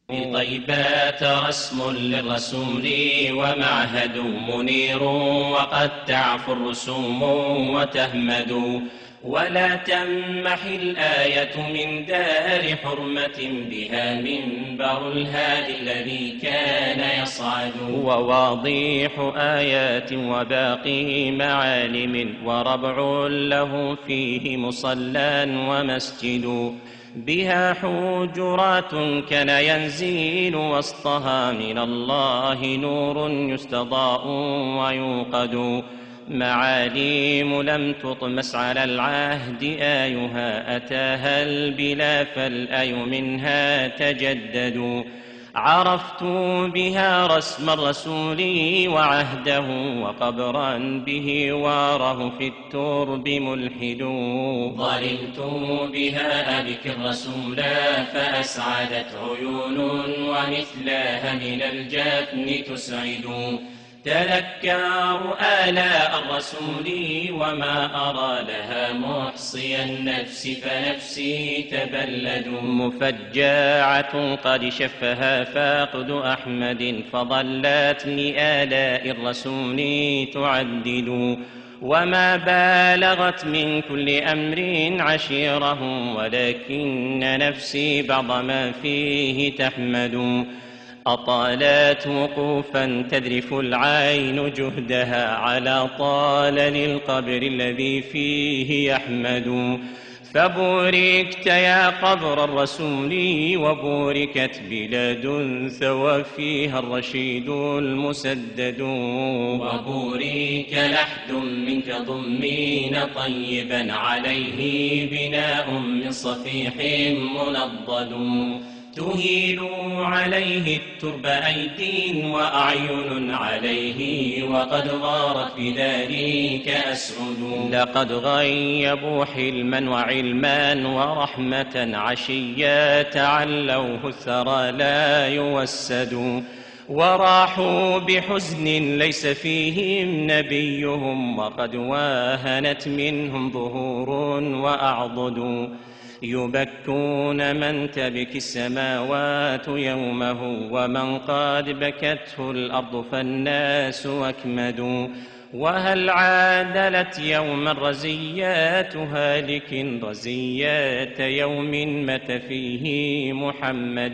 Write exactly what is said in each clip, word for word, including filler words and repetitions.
طيبات رسم للرسول ومعهد منير، وقد تعفو الرسوم وتهمد، ولا تمح الآية من دار حرمة بها منبر الهادي الذي كان يصعد. وواضيح آيات وباقي معالم، وربع له فيه مصلى ومسجد، بها حجرات كان ينزل وسطها من الله نور يستضاء ويوقد، معاليم لم تطمس على العهد آيها، أتاها البلا فالآي منها تجدد. عرفت بها رسم الرسول وعهده، وقبرا به واره في الترب ملحد. ظللت بها أبكي الرسول فأسعدت عيون، ومثلها من الجفن تسعد. تذكر آلاء الرسول وما أرى لها محصي النفس، فنفسي تبلد. مفجاعة قد شفها فاقد أحمد، فظلت لآلاء الرسول تعدد. وما بالغت من كل أمر عشيره، ولكن نفسي بعض ما فيه تحمد. أطالت وقوفا تذرف العين جهدها، على طال للقبر الذي فيه يحمد. فبوركت يا قبر الرسول، وبوركت بلاد ثوى فيها الرشيد المسدد. وبورك لحد منك ضمين طيبا، عليه بناء من صفيح منضد. تهيل عليه الترب أيدي وأعين عليه، وقد غارت بذلك أسعد. لقد غيبوا حلما وعلما ورحمة، عشيا تعلوه الثرى لا يوسد. وراحوا بحزن ليس فيهم نبيهم، وقد واهنت منهم ظهور وأعضد. يبكون من تبكي السماوات يومه، ومن قد بكته الأرض فالناس أكمد. وهل عادلت يوما رزيات هالك، رزيات يوم مات فيه محمد.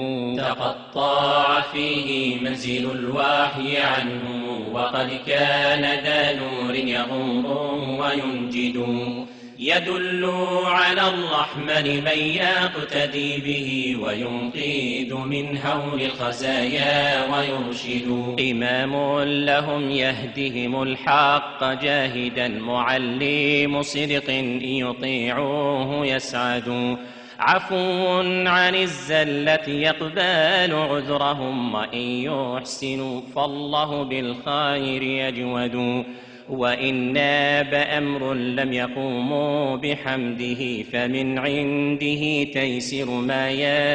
تقطع فيه منزل الوحي عنه، وقد كان ذا نور يغور وينجد. يدل على الرحمن من يقتدي به، وينقذ من هول الخزايا ويرشد. إمام لهم يهدهم الحق جاهدا، معلم صدق إن يطيعوه يسعد. عفو عن الزلة يقبل عذرهم، وإن يحسنوا فالله بالخير يجود. وإن ناب أمر لم يقوموا بحمده، فمن عنده تيسير ما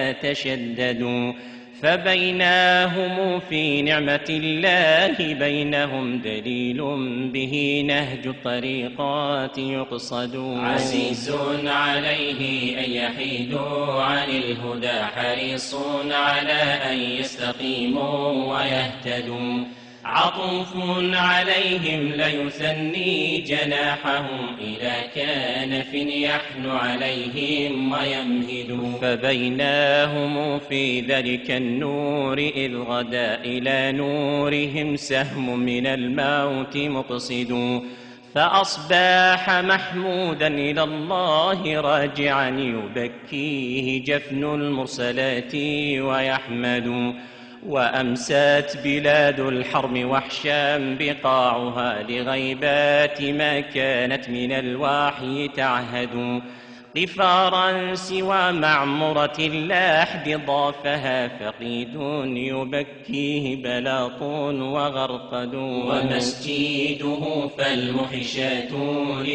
يتشدد. فبينهم في نعمة الله بينهم دليل، به نهج الطريقات يقصد. عزيز عليه أن يحيدوا عن الهدى، حريص على أن يستقيموا ويهتدوا. عطوف عليهم ليثني جناحهم، إذا كان في يحن عليهم ويمهد. فبيناهم في ذلك النور إذ غدا، إلى نورهم سهم من الموت مقصد. فأصبح محمودا إلى الله راجعا، يبكيه جفن المرسلات ويحمد. وأمسات بلاد الحرم وحشا بقاعها، لغيبات ما كانت من الوحي تعهد. قفارا سوى معمرة اللحد ضافها، فقيد يبكيه بلاط وغرقد. ومسجده فالمحشات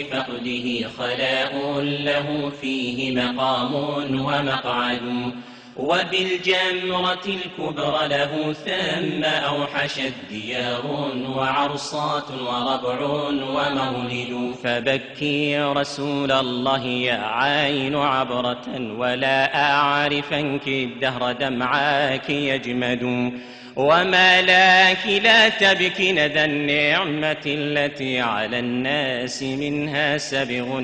لفقده، خلاء له فيه مقام ومقعد. وبالجمرة الكبرى له ثم أوحشت ديار وعرصات وربع ومولد. فبكي رسول الله يا عين عبرة ولا أعرفنك الدهر دمعاك يجمد. وما لك لا تبكين ذا النعمة التي على الناس منها سبغ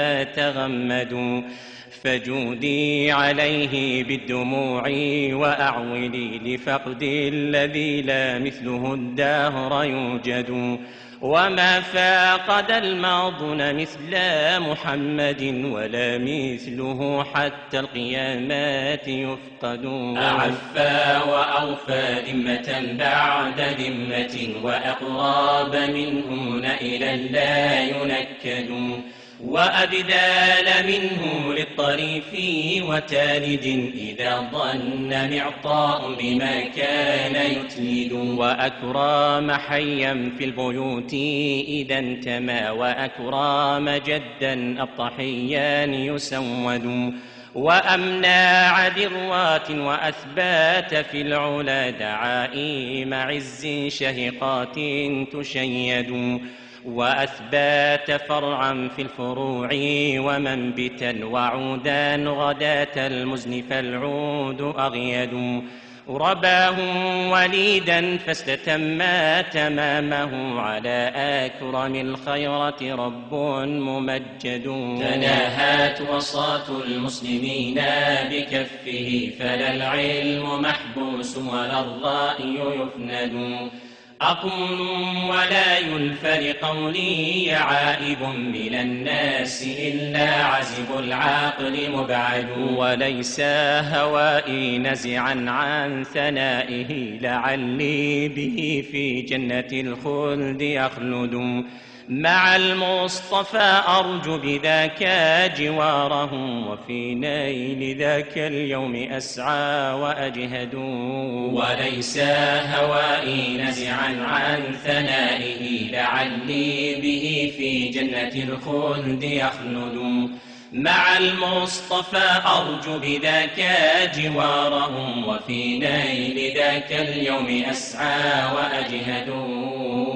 يتغمد. فجودي عليه بالدموع وأعولي لفقد الذي لا مثله الدهر يوجد. وما فاقد الماضون مثل محمد ولا مثله حتى القيامات يفقد. أعفى وأوفى ذمة بعد ذمة وأقرب منه نائلا لا ينكد. وأبدال منه للطريف وتالد إذا ظن معطاء بما كان يتلد. وأكرام حيا في البيوت إذا انتمى وأكرام جدا أبطحيا يسود. وأمنع ذروات وأثبات في العلا دعائم عز شهقات تشيد. وأثبات فرعا في الفروع ومنبتا وعودا غداة المزن فالعود أغيد. رباهم وليدا فاستتما تمامه على أكرم الخيرة رب ممجد. تناهت وصاة المسلمين بكفه فلا العلم محبوس ولا الرأي يفند. أقول ولا يلفى لقولي عائب من الناس إلا عزب العقل مبعد. وليس هوائي نزعا عن ثنائه لعلي به في جنة الخلد يخلد. مع المصطفى أرجو بذاك جواره وفي نيل ذاك اليوم أسعى وأجهد. وليس هوائي نزعا عن ثنائه لعلي به في جنة الخلد يخلد. مع المصطفى أرجو بذاك جواره وفي نيل ذاك اليوم أسعى وأجهد.